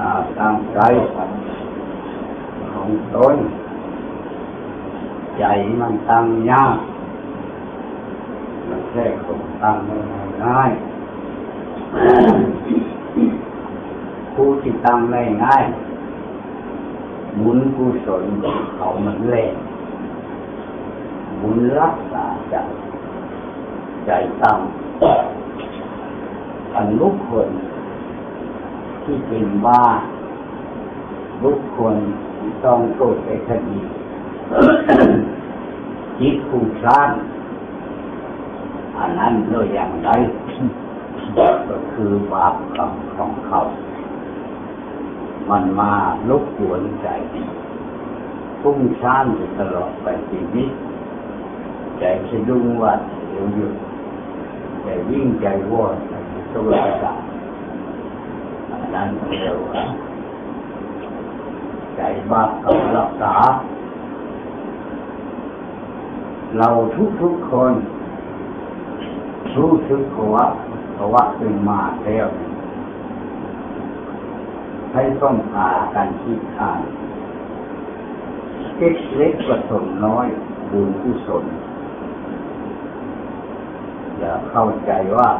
ตั้งใจของตนใจมันตั้งยากมันแค่คงตั้งไม่ง่ายผู้ที่ตั้งไม่ง่ายบุญกุศลเขามันแรงบุญรักษาใจตั้งอันบุคคลที่เป็นบ้าบุคคลที่ต้องโทษในคดีจิตผู้สร้างอันนั้นเลยอย่างไรก็คือบาปกรรมของเขามันมาลบกวนใจฟุ้งซ่านอยู่ตลอดไปชีวิตใจสะดุ้งว่าเดี๋ยวหยุดใจวิ่งใจวอดสวรรค์อันนั้นเรียกว่าใจบาปกรรมรักษาเราทุกคนรู้สึกว่าเป็นมาแล้วให้ต้องพากันคิดอ่านเล็กผสมน้อยบุญกุศลอย่าเข้าใจว่า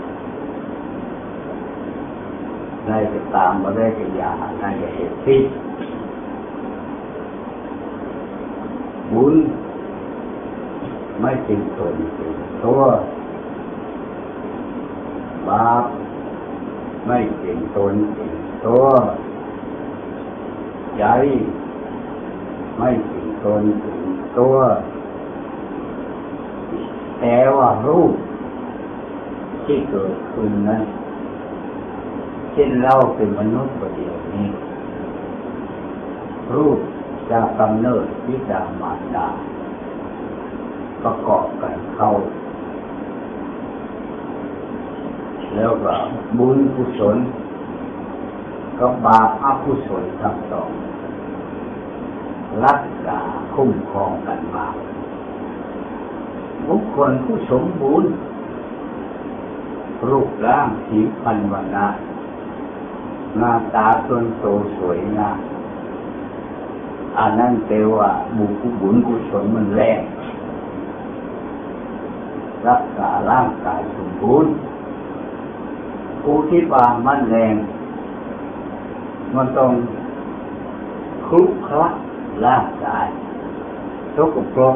ได้จะตามมาได้จะอย่าได้จะเหตุผิดบุญไม่จริงตนจริงตัวบาปไม่จริงตนจริงตัวใจไม่จริงตนจริงตัวแต่ว่ารูปที่เกิดขึ้นนั้นเช่นเราเป็นมนุษย์ประเดี๋ยวนี้รูปจะกำเนิดวิจามารดาประกอบกันเข้าแล้วก็บุญกุศลกับบาปอกุศลทั้งสองรักษาคุ้มครองกันมาบุคคลผู้สมบูรณ์รูปร่างผิวพรรณวรรณะหน้าตาต้นโตสวยงามอันนั้นแปลว่าบุญกุศลมันแรงรักษาร่างกายสมบูรณ์ผู้ที่บางมันแรงมันต้องคลุกคลักร่างกายสกปรก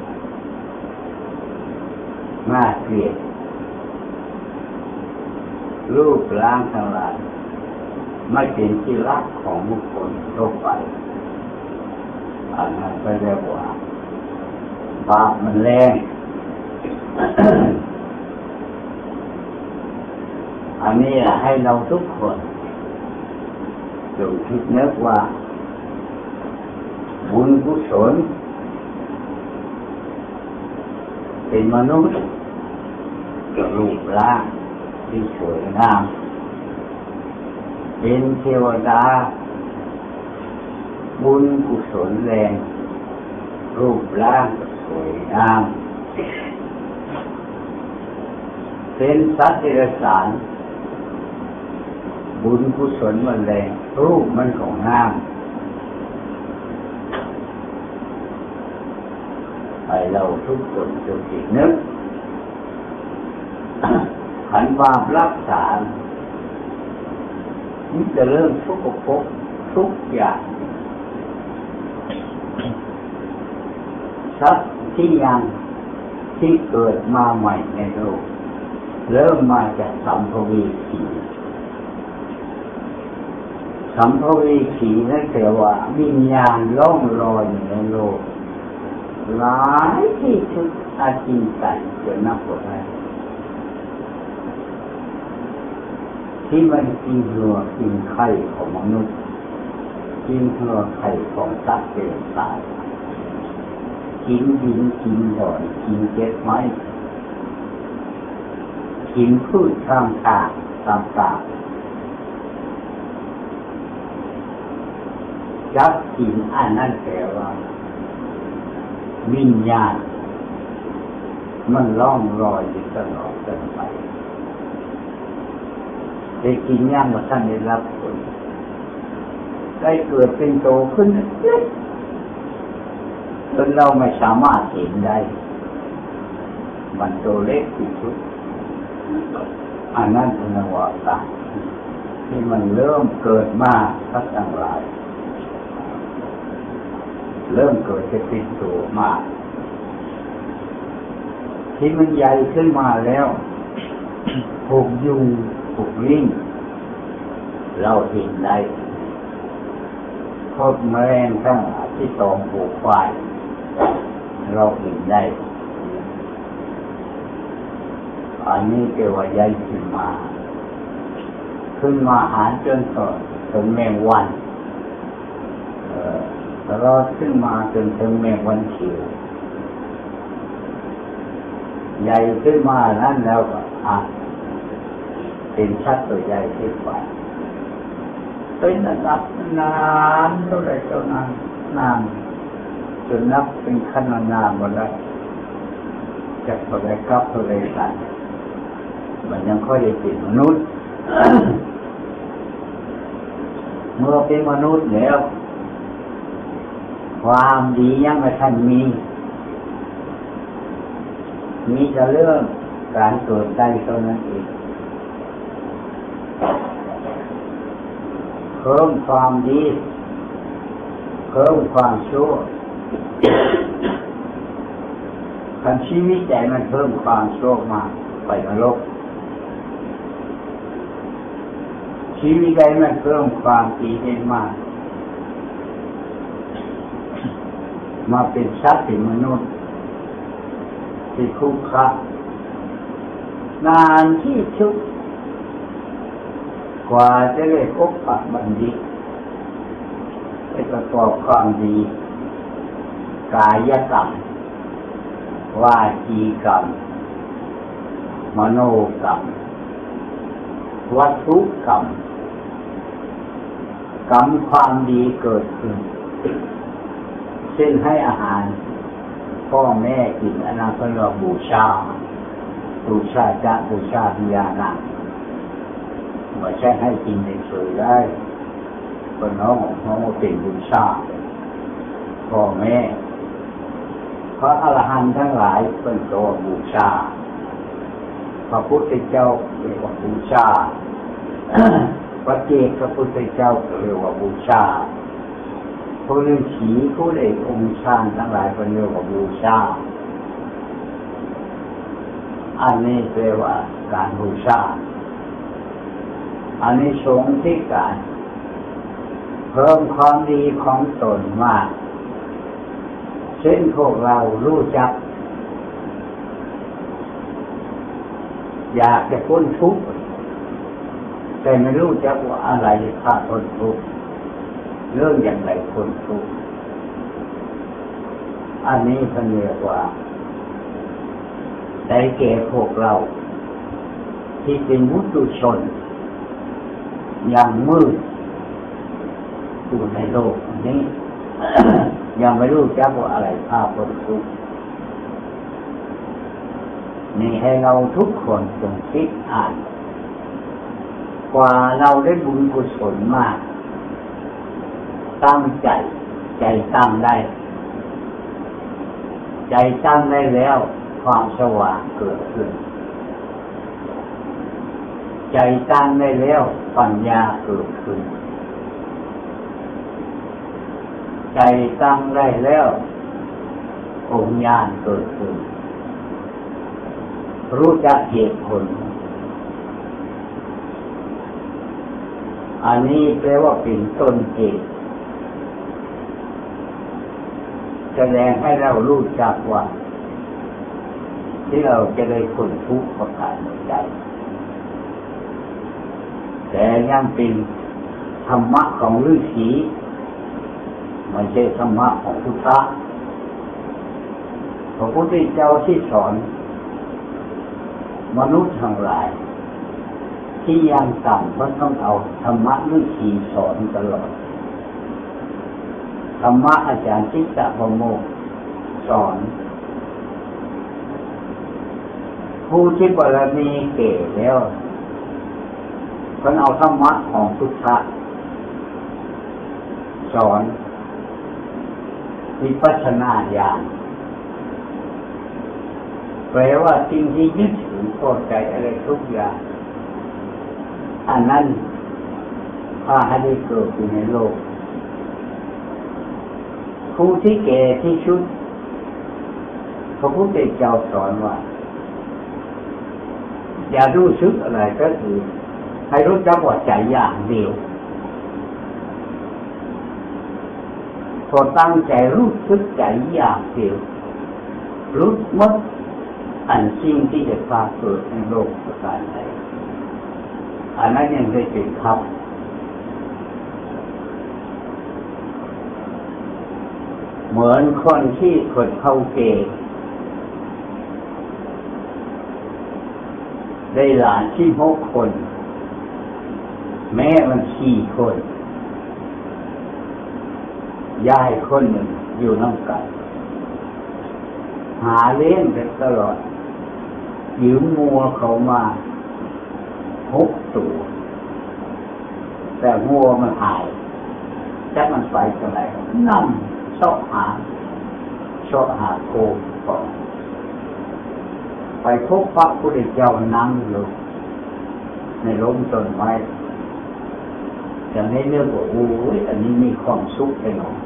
น่าเกลียดรูปร่างทั้งหลายไม่เป็นที่รักของบุคคลทั่วไปอันนั้นก็เรียกว่าบาปมันแรงอันนี้ให้เราทุกคนจงคิดนึกว่าบุญกุศลเป็นมนุษย์กับรูปร่างที่สวยงามเป็นเทวดาบุญกุศลแรงรูปร่างสวยงามเป็นสัตว์เดรัจฉานบุญกุศลมันแรงรูปมันของงามให้เราทุกคนจงคิดนึกขันบาปรักษานี่จะเริ่มทุกข์ภพทุกอย่างสัตว์ที่ยังที่เกิดมาใหม่ในโลกเริ่มมาจากสัมภเวสีสัมภเวสีนั่นแปลว่าวิญญาณล่องลอยอยู่ในโลกหลายที่สุดอาจินไตจะนับว่าได้ที่มันกินหัวกินไข่ของมนุษย์กินหัวไข่ของสัตว์เป็นตายกินดินกินดอยกินเก็บไม้กินพืชข้างทางต่างๆจับกินอันนั้นแปลว่าวิญญาณมันล่องลอยอยู่ตลอดไปได้กินย่างว่าท่านได้รับผลได้เกิดเป็นโตขึ้นเล็กจนเราไม่สามารถเห็นได้มันโตเล็กที่สุดอันนั้นเป็นวาระที่มันเริ่มเกิดมาทักทั้งหลายเริ่มเกิดจะเป็นโตมากที่มันใหญ่ขึ้นมาแล้วผูกยุงผูกลิงเราเห็นได้พบแมลงทั้งหลายที่ตอมผูกควายเราเห็นได้อันนี้เกี่ยวกับใหญ่ขึ้นมาหาจนถึงแมงวันตลอดขึ้นมาจนถึงแมงวันเขียวใหญ่ขึ้นมานั้นแล้วก็เป็นชัดตัวใหญ่ขึ้นไปเป็นนับนานเท่าไรเท่านานนานจนนับเป็นขั้นนานหมดแล้วจากตัวใดกับตัวใดสั่นมันยังค่อยได้เป็นมนุษย์ เมื่อเป็นมนุษย์แล้วความดียังไม่ทันมีจะเรื่องการเกิดได้เท่านั้นเองเพิ่มความดีเพิ่มความชั่วคันชีวิตใจมันเพิ่มความชั่วมาไปนรกชีวิตใจมันเพิ่มความดีได้มากมาเป็นสัตว์เป็นมนุษย์ที่คุ้มค่านานที่สุดกว่าจะได้พบปะบัณฑิตได้ประกอบความดีกายกรรมวาจีกรรมมโนกรรมวัตถุกรรมกรรมความดีเกิดขึ้นเช่นให้อาหารพ่อแม่กินอันนั้นก็เรียกบูชาจะบูชาพิยานะไม่ใช่ให้กินในเฉยได้คนน้องเป็นบูชาพ่อแม่พระอรหันต์ทั้งหลายเป็นตัวบูชาพระพุทธเจ้าเรียกว่าบูชาพระเจ้าพระพุทธเจ้าเรียกว่าบูชาผู้ฤาษีผู้เอกองค์ฌานทั้งหลายเป็นเรียกว่าบูชาอันนี้แปลว่าการบูชาอันนี้สงส์ที่การเพิ่มความดีของตนมากเช่นพวกเรารู้จักอยากจะพ้นทุกข์แต่ไม่รู้จักว่าอะไรพาพ้นทุกข์เรื่องอย่างไรพ้นทุกข์อันนี้เขาเรียกว่าได้แก่พวกเราที่เป็นมุตุชนยังมืดอยู่ในโลกนี้ ยังไม่รู้จักว่าอะไรพาพ้นทุกข์นี่ให้เราทุกคนจงคิดอ่านกว่าเราได้บุญกุศลมากตั้งใจตั้งได้ใจตั้งได้แล้วความสว่างเกิดขึ้นใจตั้งได้แล้วปัญญาเกิดขึ้นใจตั้งได้แล้วองค์ญาณเกิดขึ้นรู้จักเหตุผลอันนี้แปลว่าเป็นต้นเหตุแสดงให้เรารู้จักว่าที่เราจะได้พ้นทุกข์ประการใดแต่ยังเป็นธรรมะของฤาษีไม่ใช่ธรรมะของพุทธะพระพุทธเจ้าที่สอนมนุษย์ทั้งหลายที่ยังต่ำก็ต้องเอาธรรมะฤาษีสอนตลอดธรรมะอาจารย์ทิฏฐพโมกข์สอนผู้ที่บารมีเก่แล้วคนเอาธรรมะของพุทธะสอนวิปัสสนาญาณแปลว่าสิ่งที่ยึดถือพอใจอะไรทุกอย่างอันนั้นพาให้ได้เกิดอยู่ในโลกผู้ที่แก่ที่สุดพระพุทธเจ้าสอนว่าอย่ารู้สึกอะไรก็คือให้รู้จักว่าใจอย่างเดียวพอตั้งใจรู้สึกใจอย่างเดียวรู้หมดอันสิ่งที่จะพาเกิดในโลกประการใดอันนั้นยังได้เป็นธรรมเหมือนคนที่คนเข้าเกณฑ์ได้หลานที่6 คนแม่มัน4 คนยายคนหนึ่งอยู่น้ำกันหาเลี้ยงกันตลอดยืมงัวเขามา6 ตัวแต่งัวมันหายจักมันไปเท่าไหร่นั่งชอบหาโคก่อนไปพบพระพุทธเจ้านั่งอยู่ในร่มต้นไม้จะให้เลือกว่าโอ้ยอันนี้มีความสุขไปหน่อย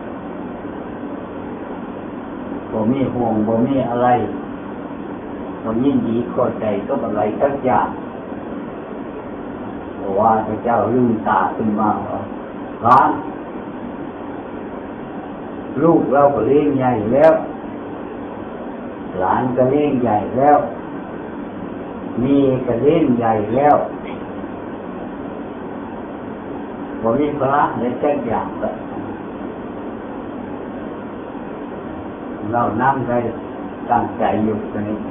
บ่มีห่วงบ่มีอะไรบ่ยินดีเข้าใจก็อะไรสักอย่างเพราะว่าพระเจ้าลืมตาขึ้นมาร้านลูกเราก็เลี้ยงใหญ่แล้วหลานก็เลี้ยงใหญ่แล้วมีก็เลี้ยงใหญ่แล้วบ่มีพระในแจ้งอย่างก็เรานั่งได้ตั้งใจอยู่ตรงนี้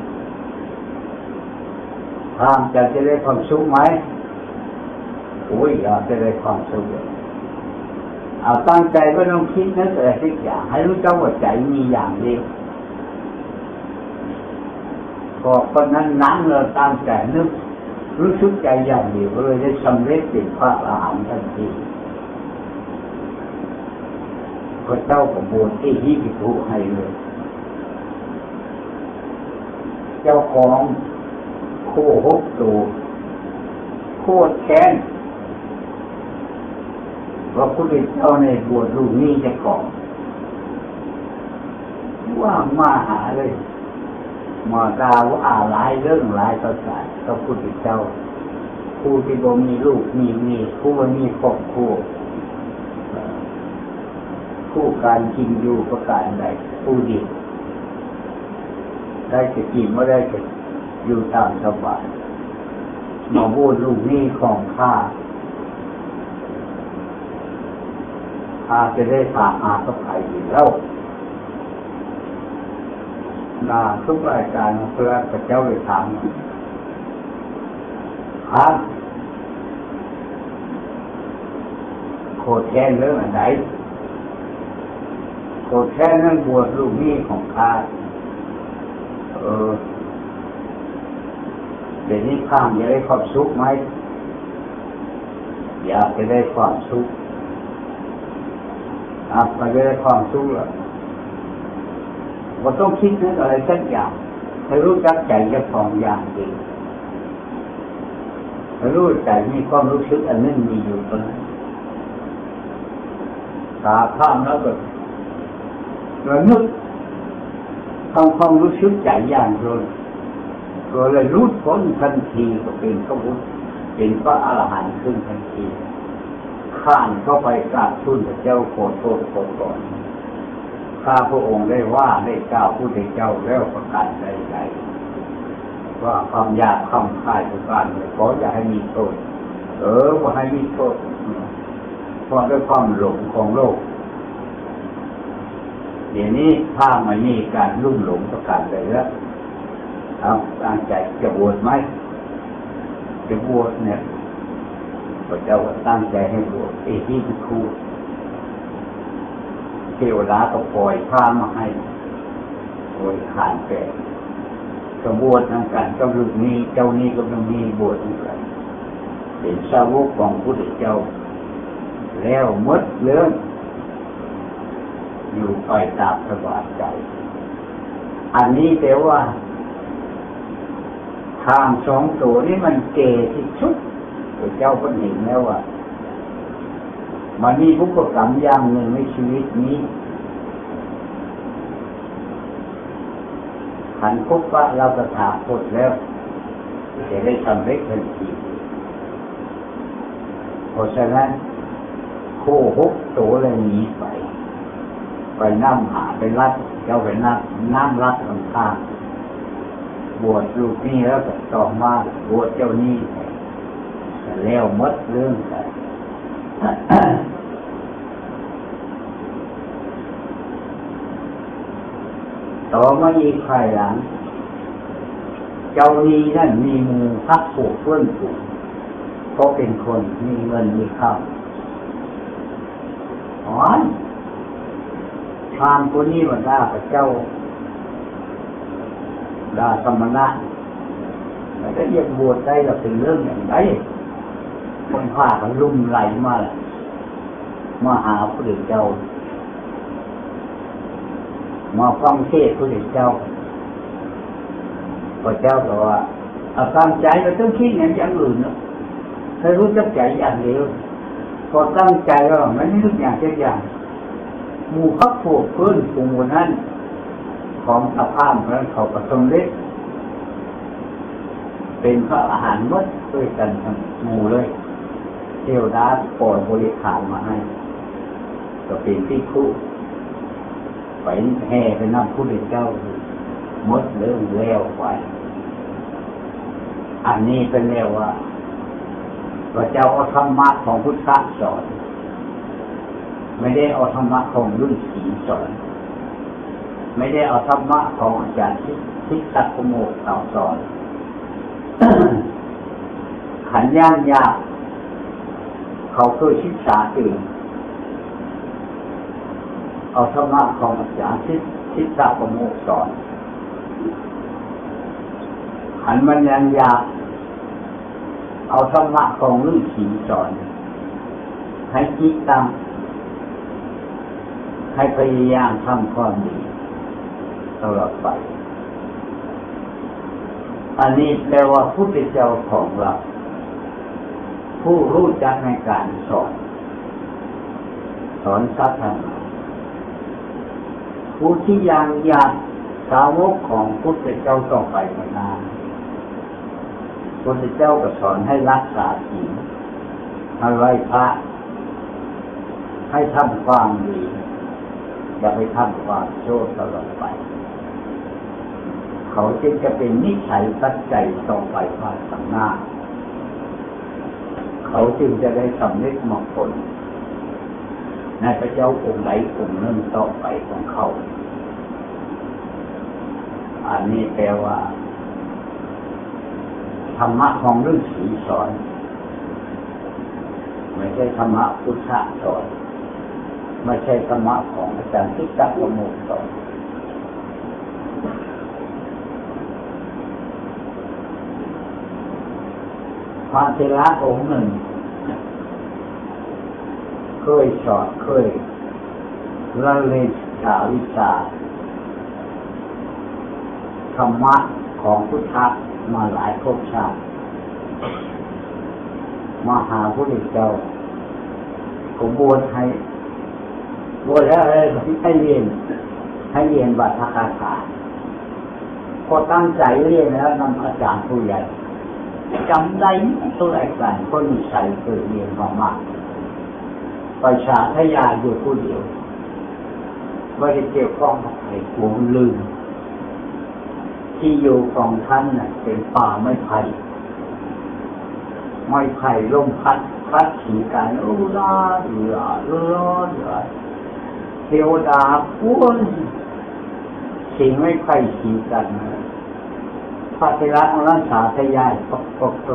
ถามจะได้ความสุขไหมโอ้ยอยากจะได้ความสุขเอาตั้งใจไม่ต้องคิดนึกอะไรสักอย่างให้รู้จักว่าใจมีอย่างเดียวพอคนนั้นนั่งเราตั้งใจนึกรู้สึกใจอย่างเดียวเลยได้สำเร็จเป็นพระอรหันต์ทันทีพระเจ้าก็บวชที่ฮิริภูให้เลยเจ้าของโค6 ตัวโคตรแค้นพระพุทธเจ้าในบวชลูกนี้จะก่อนว่ามาหาเลยมาดาว่าหลายเรื่องหลายภาษาพระพุทธเจ้าผู้ที่บ่มีลูกมีผู้บ่มีครอบครัวผู้การกินอยู่ประการใดผู้เดียวได้จะกินไม่ได้จะอยู่ตามสบายมาบวชลูกนี้ของข้าจะได้พาหาสัพายอยู่แล้วทุกรายการเพื่อพระเจ้าได้ถามครับโคตรแค้นเรื่องอะไรโคตรแค้นเรื่องบวชลูกนี้ของข้าเดี๋ยวนี้ข้ามจะได้ความสุขไหมอยากจะได้ความสุขมันจะได้ความสุขแล้วเราต้องคิดนึกอะไรสักอย่างให้รู้จักใจจะพองอย่างดีให้รู้ใจมีความรู้สึกอันนึงมีอยู่ตรงนั้นตาข้ามแล้วก็ระนึกทำความรู้สึกใจอย่างเดียวก็เลยรู้พ้นทันทีก็เป็นพระพุทธเป็นพระอรหันต์ขึ้นทันทีข้านเข้าไปกราบทูลพระเจ้าขอโทษก่อนข้าพระองค์ได้ว่าได้กล่าวพุทธเจ้าแล้วประการใดๆว่าความอยากความคายประการใดขออย่าให้มีโทษว่าให้มีโทษเพราะด้วยความหลงของโลกเดี๋ยวนี้ถ้าไม่มีการลุ่มหลงประการใดแล้วตั้งใจจะบวชไหมจะบวชเนี่ยพระเจ้าตั้งใจให้บวชที่ครูเทวดาก็ปล่อยผ้ามาให้โดยขานแปดก็บวชทั้งกันก็ลูกนี้เจ้านี้ก็ต้องมีบวชทั้งกันเป็นสาวกของพระพุทธเจ้าแล้วหมดเรื่องอยู่ไปตามสบายใจอันนี้แต่ว่าทางสองตัวนี้มันเก่ที่สุดพระเจ้าก็เห็นแล้วว่ามันมีบุพกรรมอย่างหนึ่งในชีวิตนี้ขันพบว่าเราจะถาคตแล้วจะได้สำเร็จทันทีเพราะฉะนั้นโคหกตัวเลยหนีไปน้ำหาไปรัดเจ้าไปน้ำรัดลำข้างบวชลูกนี่แล้วก็ต่อมาบวชเจ้านี่แล้วมดเรื่องกันต่อมาอีกภายหลังเจ้านี้นั่นมีมือพักผูกเพื่อนผูกเพราะเป็นคนมีเงินมีข้าวทางคนนี้วันหน้าพระเจ้าดาสมณะแต่ก็ยังบวชได้เราเป็นเรื่องอย่างไรคนพากันลุ่มไหลมาหาพระพุทธเจ้ามาฟังเทศน์พระพุทธเจ้าพระเจ้าบอกว่าเอาตั้งใจเราต้องคิดอย่างอื่นนะให้รู้จักใจอย่างเดียวพอตั้งใจแล้วไม่ได้รู้อย่างเช่นอย่างหมู่พักพวกเพื่อนกลุ่มนั้นของสภาพนั้นเขาประสมเล็กเป็นพระอาหารมดด้วยกันทั้งหมู่เลยเทวดาปล่อยบริขารมาให้ก็เป็นที่คู่ไปแห่ไปนั่งพุทธเจ้ามดเรื่องแล้วไปอันนี้เป็นแล้วว่าพระเจ้าเอาธรรมะของพุทธะสอนไม่ได้เอาธรรมะของฤาษีสอนไม่ได้เอาธรรมะของอาจารย์ทิฏฐโกโมกเขาสอน ขันย่างยากเขาเคยศึกษาอื่นเอาธรรมะของอาจารย์ทิฏฐโกโมกสอนขันมันยังยากเอาธรรมะของฤาษีสอนให้คิดตามให้พยายามทำความดีตลอดไปอันนี้แปลว่าพุทธเจ้าของเราผู้รู้จักในการสอนสัตว์ทั้งหลายผู้ที่ยังอยากสาวกของพุทธเจ้าต่อไปนานพุทธเจ้าก็สอนให้รักษาศีลให้ไหว้พระให้ทำความดีอย่าไปทำความชั่วตลอดไปเขาจึงจะเป็นนิสัยปัจจัยต่อไปภายข้างหน้าเขาจึงจะได้สำเร็จมรรคผลในพระเจ้าองค์ใดองค์หนึ่งต่อไปของเขาอันนี้แปลว่าธรรมะของฤาษีสอนไม่ใช่ธรรมะพุทธะสอนไม่ใช่ธรรมะของอาจารย์ทิฏฐโกโมกสอนพระเถระองค์หนึ่งเคยสอนเคยละเลงวิชาธรรมะของพุทธะมาหลายภพชาติมาหาพระพุทธเจ้าก็บวชให้บวชแล้วให้เรียนบัตรคาถาพอตั้งใจเรียนแล้วนำอาจารย์ผู้ใหญ่จำได้ตัวไอ้กันคนนิสัยเคยเรียนมากๆไปชาทยาอยู่ผู้เดียวไม่ได้เกี่ยวข้องกับใครกลัวลืมที่อยู่ของท่านน่ะเป็นป่าไม้ไผ่ลมพัดขี่กันอุราเดือเทวดาพูนสิ่งไม้ไผ่ขี่กันพระเถระรักษาทยายตก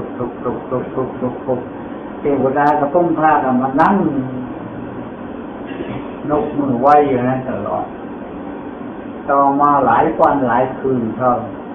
เทวดาก็ต้องพากันมานั่งนกมือไหวอยู่นั้นตลอดต่อมาหลายวันหลายคืนเท่า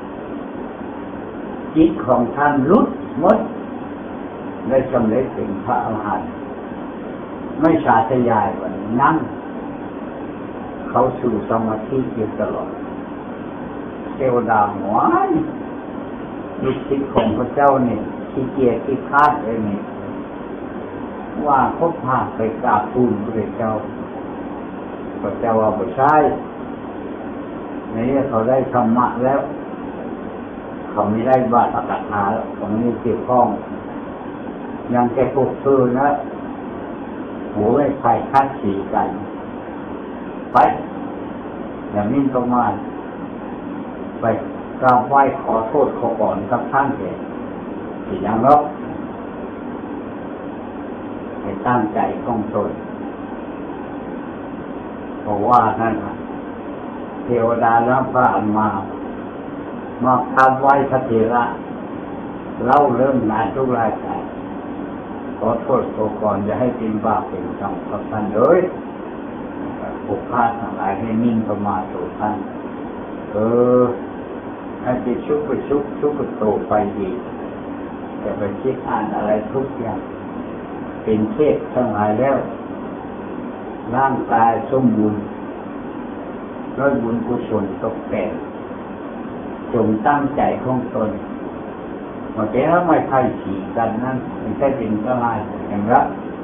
จิตของท่านหลุดหมดได้สำเร็จเป็นพระอรหันต์ไม่สาธยายวันนั่งเขเขาสู่สมาธิอยู่ตลอดเทวดาหัวลูกศิษย์ของพระเจ้าเนี่ยขี้เกียจขี้คร้านเลยนี่ว่าพบพาไปกราบทูลพระเจ้าพระเจ้าว่าไม่ใช่ในนี้เขาได้ธรรมะแล้วเขาไม่ได้บาตรกัถาแล้วเขาไม่เกี่ยวข้องยังแค่พวกเธอนะหัวไม่ไผ่คัดสีกันไปอย่างนี้ประมาณไปกราบไหว้ขอโทษขอก่อนกับท่านเองที่ยังรบให้ตั้งใจต้องตนเพราะว่านั่นเทวดาแล้วพระอันมากราบไหว้พระเถระเล่าเรื่องงานทุกรายการขอโทษขอก่อนอย่าให้เป็นบาปเป็นกรรมกับท่านเลยผูกขาดทั้งหลายให้นิ่งประมาทต่อท่านให้ไปชุบไปโตไปดีแต่ไปคิดอ่านอะไรทุกอย่างเป็นเทพทั้งหลายแล้วร่างกายสมบูรณ์ด้วยบุญกุศลตกแต่งจงตั้งใจของตนมาแก้ไม่ใช่ฉีกันนั่นไม่ใช่เป็นก็ลายอย่างละ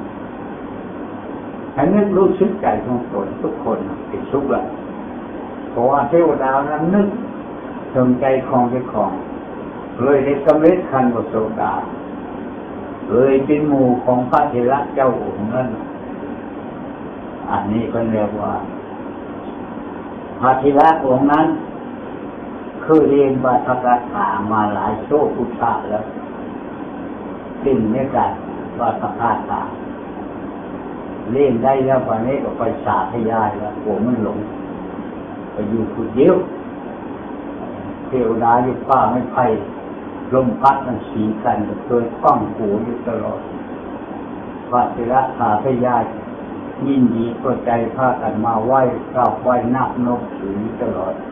ให้นึกรู้สึกใจของตนทุกคนเป็นสุขละเพราะว่าเทวดานั้นนึกถึงใจของเจ้าของเลยได้สำเร็จขั้นโสดาเลยเป็นหมู่ของพระเถระเจ้าองค์นั้นอันนี้ก็เรียกว่าพระเถระองค์นั้นคือเรียนบาตรคาถามาหลายโชคพุทธะแล้วสิ่งนี้กันบาตรคาถาเล่นได้แล้ววันนี้ก็ไปสาธยายแล้วผมมันหลงไปอยู่คนเดียวเทวดาอยู่ป่าไม่ไผ่ลมพัดมันสีกันเคยฟังหูอยู่ตลอดพระเถระสาธยายยินดีก็ใจพากันมาไหว้กราบไหว้นับนกถือตลอด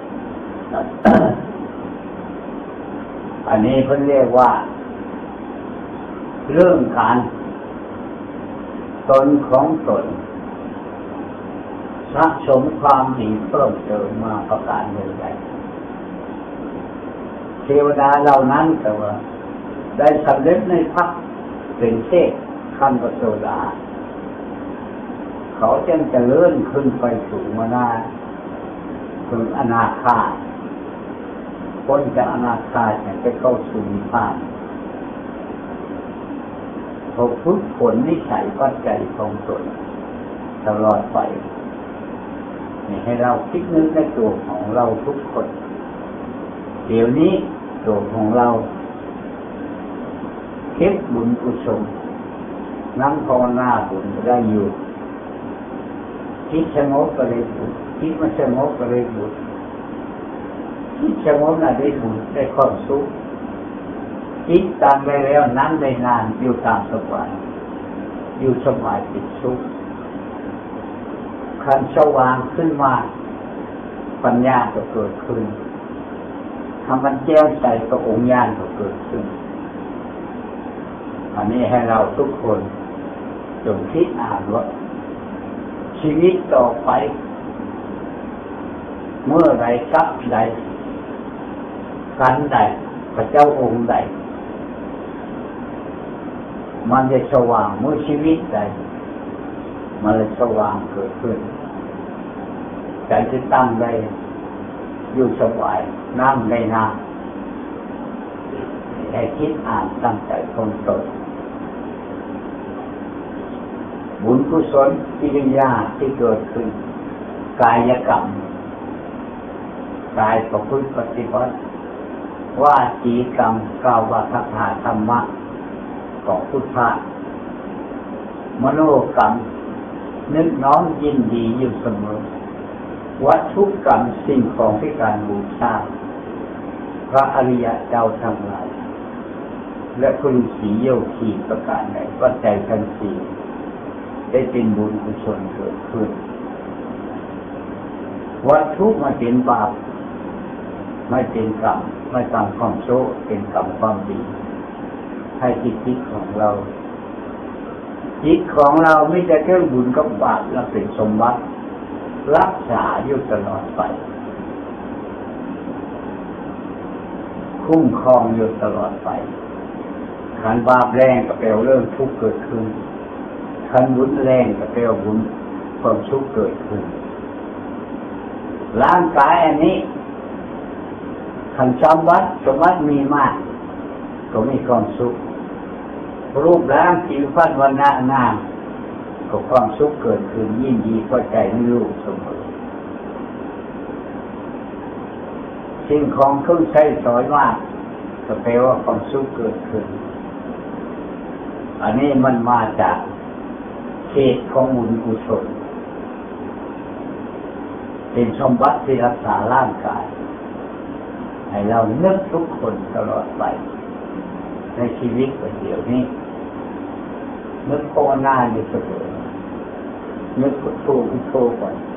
อันนี้เพิ่นเรียกว่าเรื่องการตนของตนสะสมความดีเพิ่มเติมมาประการหนึ่งใดเทวดาเหล่านั้นแต่ว่าได้สำเร็จในพระเป็นเทพขั้นพระโสดาเขาจึงจะเลื่อนขึ้นไปสู่มนาถึงอนาคาพ้นจากอนาคาจะเข้าสู่นิพพานพอฝึกฝนนิสัยปัจจัยของตนตลอดไปให้เราคิดนึกในตัวของเราทุกคนเดี๋ยวนี้ตัวของเราเก็บบุญกุศลนั่งภาวนาบุญได้อยู่คิดสงบก็เลยบุญคิดไม่สงบก็เลยบุญคิดสงบน่ะได้บุญได้ความสุขคิดตามไปแล้วนั่งได้นานอยู่ตามสบายอยู่สบายติดสุขคันสว่างขึ้นมาปัญญาก็เกิดขึ้นทำมันแจ้งใจก็องค์ญาณก็เกิดขึ้นอันนี้ให้เราทุกคนจงคิดอ่านว่าชีวิตต่อไปเมื่อไรกับใดกันใดพระเจ้าองค์ใดมันจะสว่างเมื่อชีวิตใดมันจะสว่างเกิดขึ้นใจจะตั้งได้อยู่สบายนั่งได้นานให้คิดอ่านตั้งใจคงตนบุญกุศลกิริยาที่เกิดขึ้นกายกรรมกายประพฤติปฏิบัติว่าจีกรรมกล่าวว่าคาถาธรรมะของพุทธะมโนกรรมนึกน้อมยินดีอยู่เสมอวัตถุกรรมสิ่งของที่การบูชาพระอริยเจ้าทั้งหลายและคุณสีโยคีประการใดปัจจัยทั้งสี่ได้เป็นบุญกุศลเกิดขึ้นวัตถุมาเป็นบาปไม่เป็นกรรมไม่ตามความโชคเป็นกรรมความดีให้จิตของเราจิตของเราไม่จะแค่บุญกับบาปและเป็นสมบัติรักษาอยู่ตลอดไปคุ้มครองอยู่ตลอดไปขันบาปแรงก็แปลว่าเรื่องทุกข์เกิดขึ้นขันบุญแรงก็แปลว่าบุญความทุกข์เกิดขึ้นร่างกายอันนี้ขันสมบัติมีมากก็มีความสุขรูปร่างผิวพรรณวันหน้าก็ความสุขเกิดขึ้นยินดีพอใจในรูปเสมอสิ่งของเครื่องใช้สอยมากก็แปลว่าความสุขเกิดขึ้นอันนี้มันมาจากเขตของบุญกุศลเป็นสมบัติที่รักษาร่างกายให้เรานึกทุกคนตลอดไปในชีวิตประเดี๋ยวนี้นึกภาวนาอยู่เสมอนึกพุทโธก่อน